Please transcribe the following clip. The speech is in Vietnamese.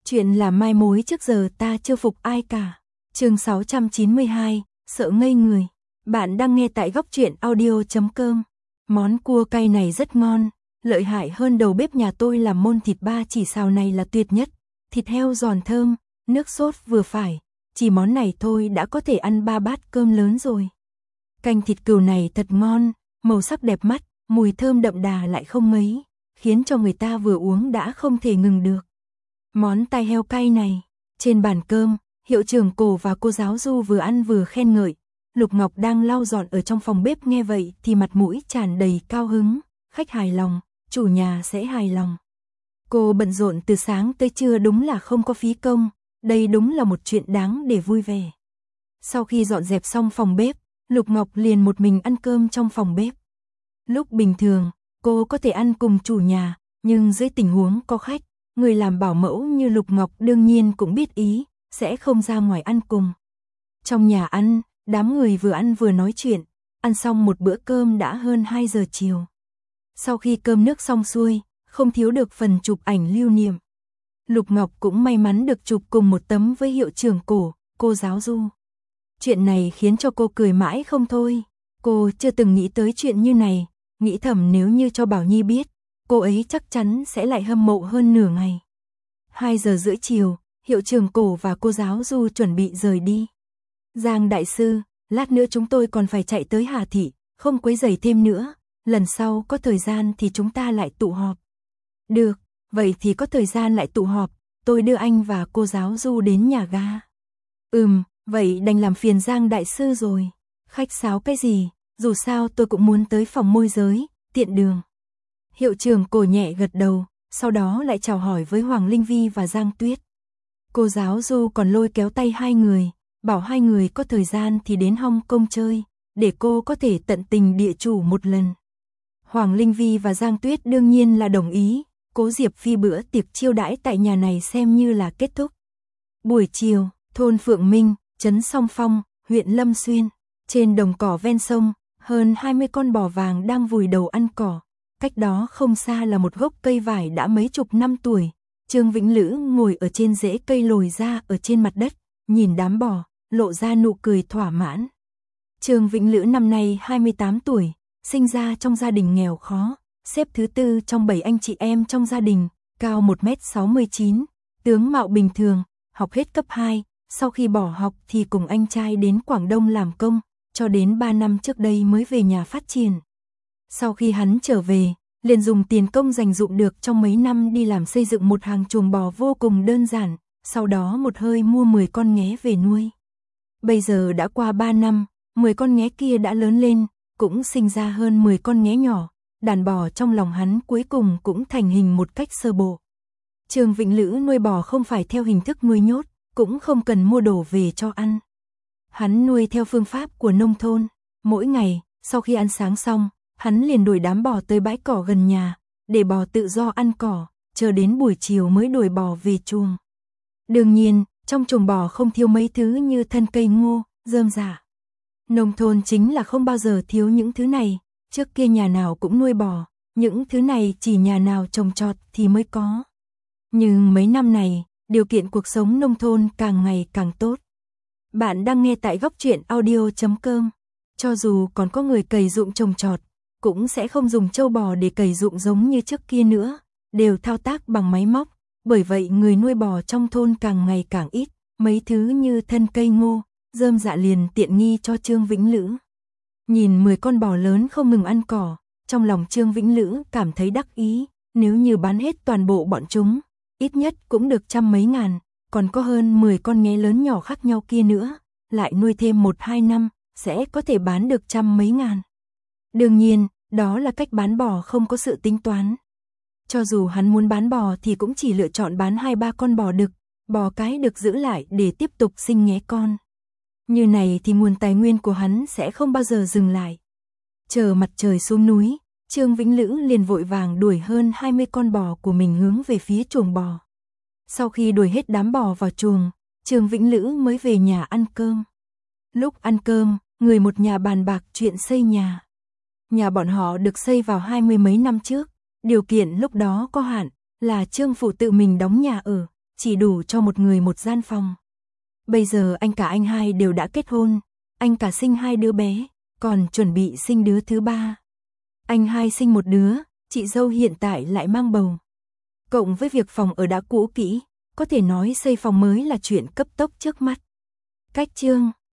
Chuyện là mai mối trước giờ ta chưa phục ai cả. Chương 692, sợ ngây người. Bạn đang nghe tại góc truyện audio.com. Món cua cay này rất ngon, lợi hại hơn đầu bếp nhà tôi làm môn thịt ba chỉ xào này là tuyệt nhất. Thịt heo giòn thơm, nước sốt vừa phải, chỉ món này thôi đã có thể ăn 3 bát cơm lớn rồi. Canh thịt cừu này thật ngon, màu sắc đẹp mắt, mùi thơm đậm đà lại không mấy, khiến cho người ta vừa uống đã không thể ngừng được. Món tai heo cay này, trên bàn cơm, hiệu trưởng Cổ và cô giáo Du vừa ăn vừa khen ngợi. Lục Ngọc đang lau dọn ở trong phòng bếp nghe vậy thì mặt mũi tràn đầy cao hứng, khách hài lòng, chủ nhà sẽ hài lòng. Cô bận rộn từ sáng tới trưa đúng là không có phí công, đây đúng là một chuyện đáng để vui vẻ. Sau khi dọn dẹp xong phòng bếp, Lục Ngọc liền một mình ăn cơm trong phòng bếp. Lúc bình thường, cô có thể ăn cùng chủ nhà, nhưng dưới tình huống có khách, người làm bảo mẫu như Lục Ngọc đương nhiên cũng biết ý, sẽ không ra ngoài ăn cùng. Trong nhà ăn, đám người vừa ăn vừa nói chuyện, ăn xong một bữa cơm đã hơn 2 giờ chiều. Sau khi cơm nước xong xuôi, không thiếu được phần chụp ảnh lưu niệm. Lục Ngọc cũng may mắn được chụp cùng một tấm với hiệu trưởng Cổ, cô giáo Du. Chuyện này khiến cho cô cười mãi không thôi, cô chưa từng nghĩ tới chuyện như này, nghĩ thầm nếu như cho Bảo Nhi biết, cô ấy chắc chắn sẽ lại hâm mộ hơn nửa ngày. 2 giờ rưỡi chiều, hiệu trưởng Cổ và cô giáo Du chuẩn bị rời đi. Giang đại sư, lát nữa chúng tôi còn phải chạy tới Hà Thị, không quấy rầy thêm nữa, lần sau có thời gian thì chúng ta lại tụ họp. Được, vậy thì có thời gian lại tụ họp, tôi đưa anh và cô giáo Du đến nhà ga. Vậy đành làm phiền Giang đại sư rồi, khách sáo cái gì, dù sao tôi cũng muốn tới phòng môi giới, tiện đường. Hiệu trưởng Cổ nhẹ gật đầu, sau đó lại chào hỏi với Hoàng Linh Vi và Giang Tuyết. Cô giáo Du còn lôi kéo tay hai người, bảo hai người có thời gian thì đến Hong Kong chơi, để cô có thể tận tình địa chủ một lần. Hoàng Linh Vi và Giang Tuyết đương nhiên là đồng ý, Cố Diệp Phi bữa tiệc chiêu đãi tại nhà này xem như là kết thúc. Buổi chiều, thôn Phượng Minh, trấn Song Phong, huyện Lâm Xuyên, trên đồng cỏ ven sông, hơn 20 con bò vàng đang vùi đầu ăn cỏ. Cách đó không xa là một gốc cây vải đã mấy chục năm tuổi. Trương Vĩnh Lữ ngồi ở trên rễ cây lồi ra ở trên mặt đất, nhìn đám bò, lộ ra nụ cười thỏa mãn. Trương Vĩnh Lữ năm nay 28 tuổi, sinh ra trong gia đình nghèo khó, xếp thứ 4 trong 7 anh chị em trong gia đình, cao 1m69, tướng mạo bình thường, học hết cấp 2, sau khi bỏ học thì cùng anh trai đến Quảng Đông làm công, cho đến 3 năm trước đây mới về nhà phát triển. Sau khi hắn trở về, liền dùng tiền công dành dụm được trong mấy năm đi làm xây dựng một hàng chuồng bò vô cùng đơn giản, sau đó một hơi mua 10 con nghé về nuôi. Bây giờ đã qua 3 năm, 10 con nghé kia đã lớn lên, cũng sinh ra hơn 10 con nghé nhỏ, đàn bò trong lòng hắn cuối cùng cũng thành hình một cách sơ bộ. Trương Vĩnh Lữ nuôi bò không phải theo hình thức nuôi nhốt, cũng không cần mua đồ về cho ăn. Hắn nuôi theo phương pháp của nông thôn, mỗi ngày, sau khi ăn sáng xong, hắn liền đuổi đám bò tới bãi cỏ gần nhà, để bò tự do ăn cỏ, chờ đến buổi chiều mới đuổi bò về chuồng. Đương nhiên, trong chuồng bò không thiếu mấy thứ như thân cây ngô, rơm rạ. Nông thôn chính là không bao giờ thiếu những thứ này, trước kia nhà nào cũng nuôi bò, những thứ này chỉ nhà nào trồng trọt thì mới có. Nhưng mấy năm này, điều kiện cuộc sống nông thôn càng ngày càng tốt. Bạn đang nghe tại góc truyện audio.com. Cho dù còn có người cày ruộng trồng trọt, cũng sẽ không dùng trâu bò để cày ruộng giống như trước kia nữa, đều thao tác bằng máy móc, bởi vậy người nuôi bò trong thôn càng ngày càng ít, mấy thứ như thân cây ngô, rơm rạ liền tiện nghi cho Trương Vĩnh Lữ. Nhìn 10 con bò lớn không ngừng ăn cỏ, trong lòng Trương Vĩnh Lữ cảm thấy đắc ý, nếu như bán hết toàn bộ bọn chúng, ít nhất cũng được trăm mấy ngàn, còn có hơn 10 con nghé lớn nhỏ khác nhau kia nữa, lại nuôi thêm 1-2 năm, sẽ có thể bán được trăm mấy ngàn. Đương nhiên, đó là cách bán bò không có sự tính toán. Cho dù hắn muốn bán bò thì cũng chỉ lựa chọn bán 2-3 con bò đực, bò cái được giữ lại để tiếp tục sinh nghé con. Như này thì nguồn tài nguyên của hắn sẽ không bao giờ dừng lại. Chờ mặt trời xuống núi, Trương Vĩnh Lữ liền vội vàng đuổi hơn 20 con bò của mình hướng về phía chuồng bò. Sau khi đuổi hết đám bò vào chuồng, Trương Vĩnh Lữ mới về nhà ăn cơm. Lúc ăn cơm, người một nhà bàn bạc chuyện xây nhà. Nhà bọn họ được xây vào 20 mấy năm trước, điều kiện lúc đó có hạn, là Trương phủ tự mình đóng nhà ở, chỉ đủ cho một người một gian phòng. Bây giờ anh cả anh hai đều đã kết hôn, anh cả sinh 2 đứa bé, còn chuẩn bị sinh đứa thứ 3. Anh hai sinh một đứa, chị dâu hiện tại lại mang bầu. Cộng với việc phòng ở đã cũ kỹ, có thể nói xây phòng mới là chuyện cấp tốc trước mắt. Cách chương